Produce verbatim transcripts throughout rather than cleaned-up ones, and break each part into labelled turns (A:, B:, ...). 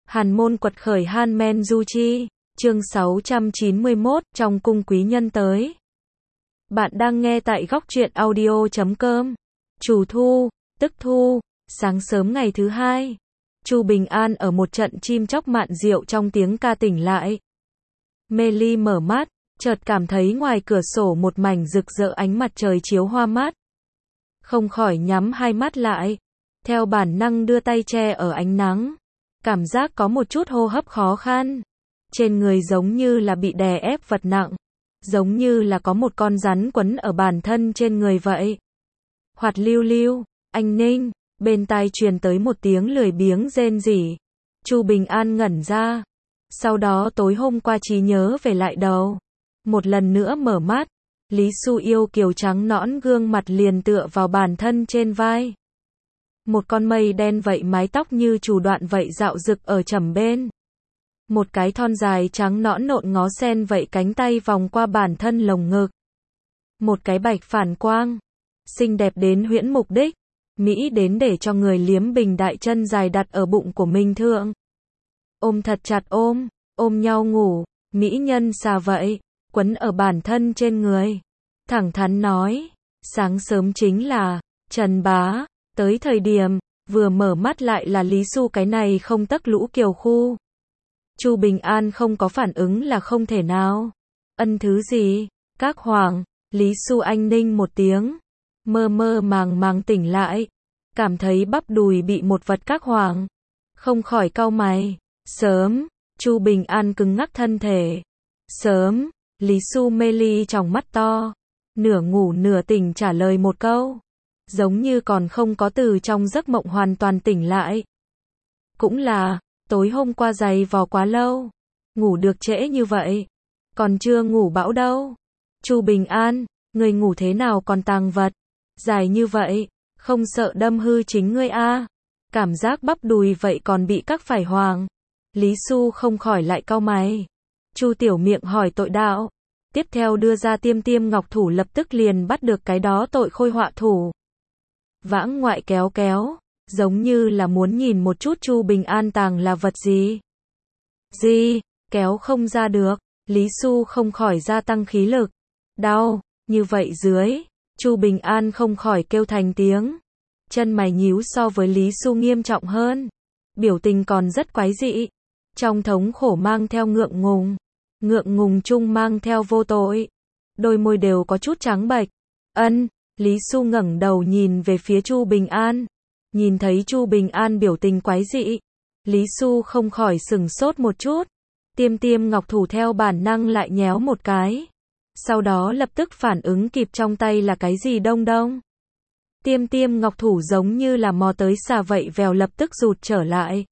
A: Hàn môn quật khởi Han Men Du Chi, chương sáu trăm chín mươi mốt, trong cung quý nhân tới. Bạn đang nghe tại góc truyện audio chấm com. Chủ thu, tức thu, sáng sớm ngày thứ hai. Chu Bình An ở một trận chim chóc mạn diệu trong tiếng ca tỉnh lại. Mê ly mở mắt, chợt cảm thấy ngoài cửa sổ một mảnh rực rỡ ánh mặt trời chiếu hoa mắt. Không khỏi nhắm hai mắt lại, theo bản năng đưa tay che ở ánh nắng. Cảm giác có một chút hô hấp khó khăn. Trên người giống như là bị đè ép vật nặng. Giống như là có một con rắn quấn ở bản thân trên người vậy. Hoạt lưu lưu, anh Ninh, bên tai truyền tới một tiếng lười biếng rên rỉ. Chu Bình An ngẩn ra. Sau đó tối hôm qua trí nhớ về lại đầu. Một lần nữa mở mắt. Lý Xu yêu kiều trắng nõn gương mặt liền tựa vào bản thân trên vai. Một con mây đen vậy mái tóc như chủ đoạn vậy dạo rực ở trầm bên. Một cái thon dài trắng nõn nộn ngó sen vậy cánh tay vòng qua bản thân lồng ngực. Một cái bạch phản quang. Xinh đẹp đến huyễn mục đích. Mỹ đến để cho người liếm bình đại chân dài đặt ở bụng của mình thượng. Ôm thật chặt ôm, ôm nhau ngủ, mỹ nhân xà vậy, quấn ở bản thân trên người. Thẳng thắn nói, sáng sớm chính là, Trần Bá. Tới thời điểm, vừa mở mắt lại là Lý Xu cái này không tấc lũ kiều khu. Chu Bình An không có phản ứng là không thể nào. Ân thứ gì? Các hoàng, Lý Xu anh ninh một tiếng. Mơ mơ màng màng tỉnh lại. Cảm thấy bắp đùi bị một vật các hoàng. Không khỏi cau mày. Sớm, Chu Bình An cứng ngắc thân thể. Sớm, Lý Xu mê ly trong mắt to. Nửa ngủ nửa tỉnh trả lời một câu. Giống như còn không có từ trong giấc mộng hoàn toàn tỉnh lại. Cũng là, tối hôm qua giày vò quá lâu. Ngủ được trễ như vậy. Còn chưa ngủ bão đâu. Chu Bình An, người ngủ thế nào còn tàng vật. Dài như vậy, không sợ đâm hư chính ngươi a? Cảm giác bắp đùi vậy còn bị các phải hoàng. Lý Xu không khỏi lại cau mày. Chu Tiểu Miệng hỏi tội đạo. Tiếp theo đưa ra tiêm tiêm ngọc thủ lập tức liền bắt được cái đó tội khôi họa thủ. Vãng ngoại kéo kéo, giống như là muốn nhìn một chút Chu Bình An tàng là vật gì. Gì, kéo không ra được, Lý Xu không khỏi gia tăng khí lực. Đau, như vậy dưới, Chu Bình An không khỏi kêu thành tiếng. Chân mày nhíu so với Lý Xu nghiêm trọng hơn. Biểu tình còn rất quái dị. Trong thống khổ mang theo ngượng ngùng. Ngượng ngùng chung mang theo vô tội. Đôi môi đều có chút trắng bệch. Ân. Lý Xu ngẩng đầu nhìn về phía Chu Bình An. Nhìn thấy Chu Bình An biểu tình quái dị. Lý Xu không khỏi sừng sốt một chút. Tiêm tiêm ngọc thủ theo bản năng lại nhéo một cái. Sau đó lập tức phản ứng kịp trong tay là cái gì đông đông. Tiêm tiêm ngọc thủ giống như là mò tới xà vậy vèo lập tức rụt trở lại.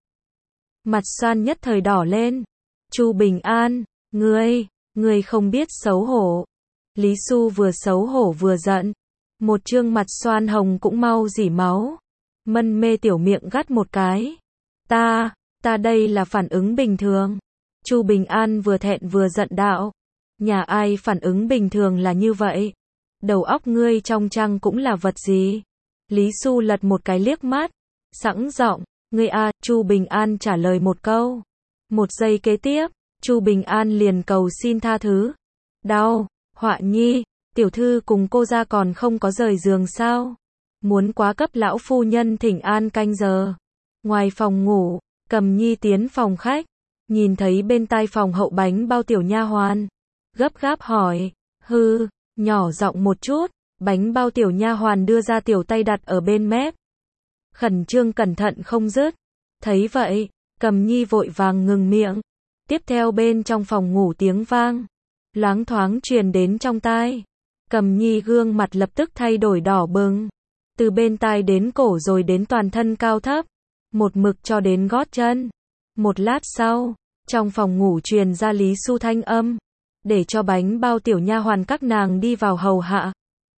A: Mặt xoan nhất thời đỏ lên. Chu Bình An, ngươi, ngươi không biết xấu hổ. Lý Xu vừa xấu hổ vừa giận. Một trương mặt xoan hồng cũng mau rỉ máu. Mân mê tiểu miệng gắt một cái. Ta, ta đây là phản ứng bình thường. Chu Bình An vừa thẹn vừa giận đạo. Nhà ai phản ứng bình thường là như vậy. Đầu óc ngươi trong trăng cũng là vật gì? Lý Xu lật một cái liếc mắt. Sẵn giọng, ngươi a, Chu Bình An trả lời một câu. Một giây kế tiếp, Chu Bình An liền cầu xin tha thứ. Đau, Họa Nhi. Tiểu thư cùng cô ra còn không có rời giường sao? Muốn quá cấp lão phu nhân thỉnh an canh giờ. Ngoài phòng ngủ, Cầm Nhi tiến phòng khách, nhìn thấy bên tai phòng hậu bánh bao tiểu nha hoàn, gấp gáp hỏi, hư, nhỏ giọng một chút, bánh bao tiểu nha hoàn đưa ra tiểu tay đặt ở bên mép. Khẩn trương cẩn thận không dứt. Thấy vậy, Cầm Nhi vội vàng ngừng miệng. Tiếp theo bên trong phòng ngủ tiếng vang, loáng thoáng truyền đến trong tai. Cầm Nhi gương mặt lập tức thay đổi đỏ bừng. Từ bên tai đến cổ rồi đến toàn thân cao thấp. Một mực cho đến gót chân. Một lát sau, trong phòng ngủ truyền ra Lý Xu thanh âm. Để cho bánh bao tiểu nha hoàn các nàng đi vào hầu hạ.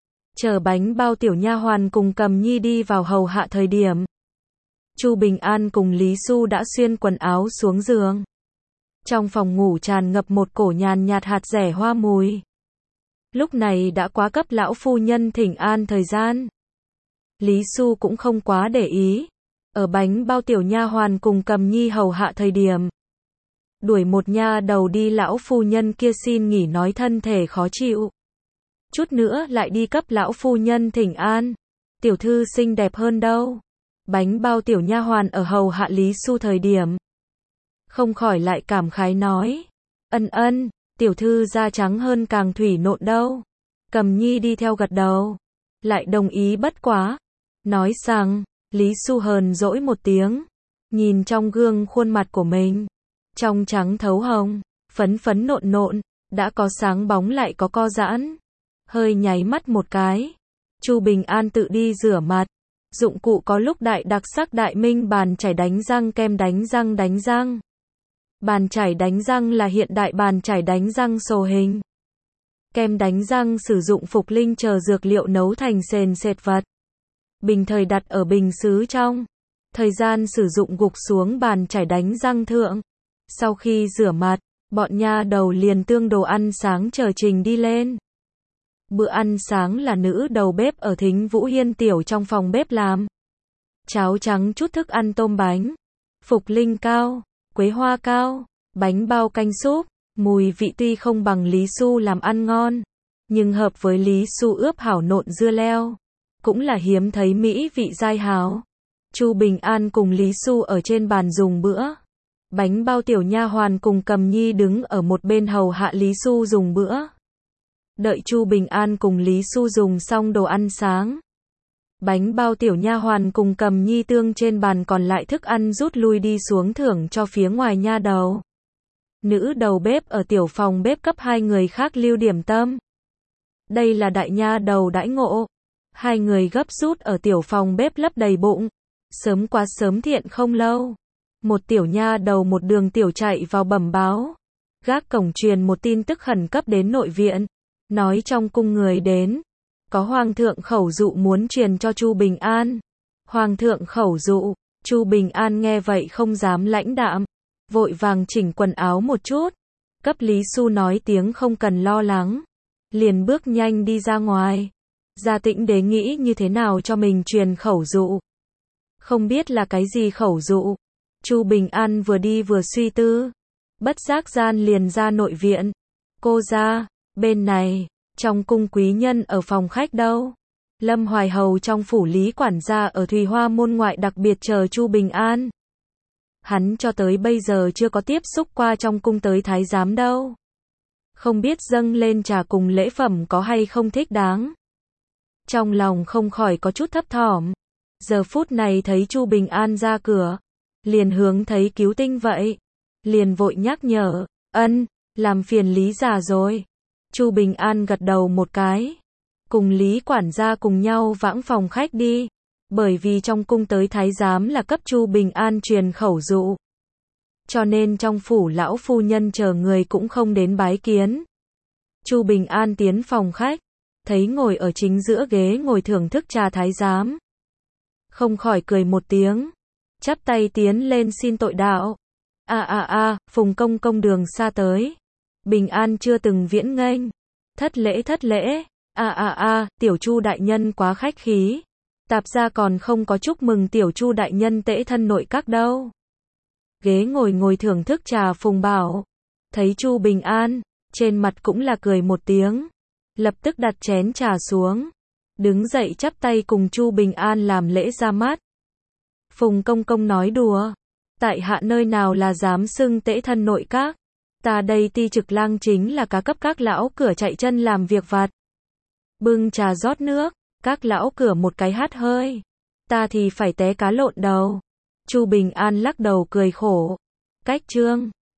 A: Chờ bánh bao tiểu nha hoàn cùng Cầm Nhi đi vào hầu hạ thời điểm. Chu Bình An cùng Lý Xu đã xuyên quần áo xuống giường. Trong phòng ngủ tràn ngập một cổ nhàn nhạt hạt rẻ hoa mùi. Lúc này đã quá cấp lão phu nhân thỉnh an thời gian. Lý Xu cũng không quá để ý. ở bánh bao tiểu nha hoàn cùng Cầm Nhi hầu hạ thời điểm. Đuổi một nha đầu đi, lão phu nhân kia xin nghỉ nói thân thể khó chịu. Chút nữa lại đi cấp lão phu nhân thỉnh an. Tiểu thư xinh đẹp hơn đâu. Bánh bao tiểu nha hoàn ở hầu hạ Lý Xu thời điểm. Không khỏi lại cảm khái nói. Ân ân, tiểu thư da trắng hơn càng thủy nộn đâu. Cầm Nhi đi theo gật đầu. Lại đồng ý bất quá. Nói rằng, Lý Xu hờn dỗi một tiếng. Nhìn trong gương khuôn mặt của mình. Trong trắng thấu hồng, phấn phấn nộn nộn, đã có sáng bóng lại có co giãn. Hơi nháy mắt một cái. Chu Bình An tự đi rửa mặt. Dụng cụ có lúc đại đặc sắc đại minh bàn chải đánh răng, kem đánh răng đánh răng. Bàn chải đánh răng là hiện đại bàn chải đánh răng sồ hình. Kem đánh răng sử dụng phục linh chờ dược liệu nấu thành sền sệt vật. Bình thời đặt ở bình sứ trong. Thời gian sử dụng gục xuống bàn chải đánh răng thượng. Sau khi rửa mặt, bọn nha đầu liền tương đồ ăn sáng chờ trình đi lên. Bữa ăn sáng là nữ đầu bếp ở Thính Vũ Hiên tiểu trong phòng bếp làm. Cháo trắng chút thức ăn tôm bánh, phục linh cao, quế hoa cao, bánh bao canh súp, mùi vị tuy không bằng Lý Xu làm ăn ngon, nhưng hợp với Lý Xu ướp hảo nộn dưa leo, cũng là hiếm thấy mỹ vị dai hảo. Chu Bình An cùng Lý Xu ở trên bàn dùng bữa. Bánh bao tiểu nha hoàn cùng Cầm Nhi đứng ở một bên hầu hạ Lý Xu dùng bữa. Đợi Chu Bình An cùng Lý Xu dùng xong đồ ăn sáng. Bánh bao tiểu nha hoàn cùng Cầm Nhi tương trên bàn còn lại thức ăn rút lui đi xuống thưởng cho phía ngoài nha đầu. Nữ đầu bếp ở tiểu phòng bếp cấp hai người khác lưu điểm tâm. Đây là đại nha đầu đãi ngộ. Hai người gấp rút ở tiểu phòng bếp lấp đầy bụng. Sớm quá sớm thiện không lâu. Một tiểu nha đầu một đường tiểu chạy vào bẩm báo. Gác cổng truyền một tin tức khẩn cấp đến nội viện. Nói trong cung người đến. Có hoàng thượng khẩu dụ muốn truyền cho Chu Bình An. Hoàng thượng khẩu dụ. Chu Bình An nghe vậy không dám lãnh đạm. Vội vàng chỉnh quần áo một chút. Cấp Lý Xu nói tiếng không cần lo lắng. Liền bước nhanh đi ra ngoài. Gia Tĩnh Đế nghĩ như thế nào cho mình truyền khẩu dụ. Không biết là cái gì khẩu dụ. Chu Bình An vừa đi vừa suy tư. Bất giác gian liền ra nội viện. Cô ra, bên này, trong cung quý nhân ở phòng khách đâu. Lâm Hoài Hầu trong phủ Lý quản gia ở Thùy Hoa môn ngoại đặc biệt chờ Chu Bình An. Hắn cho tới bây giờ chưa có tiếp xúc qua trong cung tới thái giám đâu. Không biết dâng lên trà cùng lễ phẩm có hay không thích đáng. Trong lòng không khỏi có chút thấp thỏm. Giờ phút này thấy Chu Bình An ra cửa. Liền hướng thấy cứu tinh vậy. Liền vội nhắc nhở. Ân, làm phiền Lý già rồi. Chu Bình An gật đầu một cái. Cùng Lý quản gia cùng nhau vãng phòng khách đi. Bởi vì trong cung tới thái giám là cấp Chu Bình An truyền khẩu dụ. Cho nên trong phủ lão phu nhân chờ người cũng không đến bái kiến. Chu Bình An tiến phòng khách. Thấy ngồi ở chính giữa ghế ngồi thưởng thức trà thái giám. Không khỏi cười một tiếng. Chắp tay tiến lên xin tội đạo. À à à, Phùng công công đường xa tới. Bình An chưa từng viễn nghênh. Thất lễ thất lễ. À à à, tiểu Chu đại nhân quá khách khí. Tạp gia còn không có chúc mừng tiểu Chu đại nhân tễ thân nội các đâu. Ghế ngồi ngồi thưởng thức trà Phùng bảo. Thấy Chu Bình An, trên mặt cũng là cười một tiếng. Lập tức đặt chén trà xuống. Đứng dậy chắp tay cùng Chu Bình An làm lễ ra mắt. Phùng công công nói đùa. Tại hạ nơi nào là dám xưng tễ thân nội các. Ta đây ti trực lang chính là cá cấp các lão cửa chạy chân làm việc vặt. Bưng trà rót nước. Các lão cửa một cái hát hơi. Ta thì phải té cá lộn đầu. Chu Bình An lắc đầu cười khổ. Cách chương.